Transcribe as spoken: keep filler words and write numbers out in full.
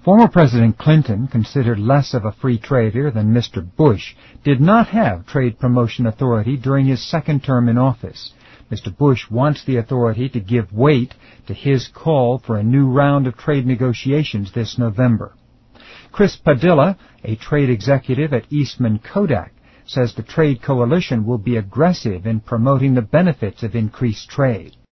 Former President Clinton, considered less of a free trader than Mister Bush, did not have trade promotion authority during his second term in office. Mister Bush wants the authority to give weight to his call for a new round of trade negotiations this November. Chris Padilla, a trade executive at Eastman Kodak, says the trade coalition will be aggressive in promoting the benefits of increased trade.